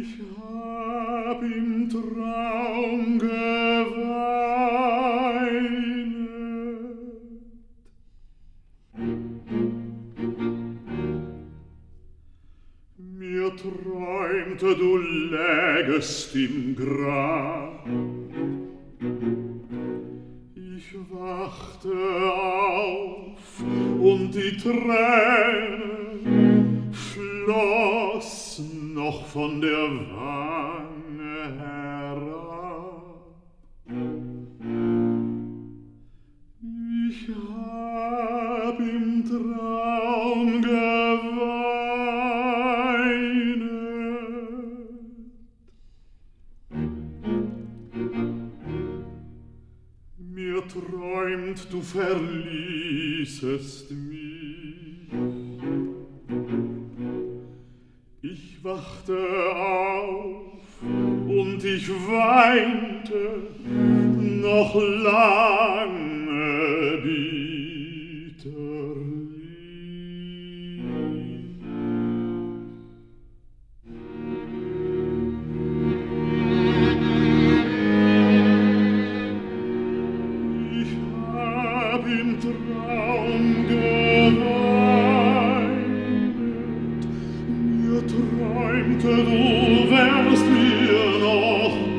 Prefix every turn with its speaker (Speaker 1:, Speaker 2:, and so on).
Speaker 1: Ich hab im Traum geweinet. Mir träumte, du lägest im Grab. Ich wachte auf und die Tränen flossen noch von der Wange herab. Ich hab im Traum geweinet. Mir träumt, du verließest mich. Ich wachte auf und ich weinte noch lange bitterlich. Ich hab im Traum geweint, mir träumte, du wärst mir noch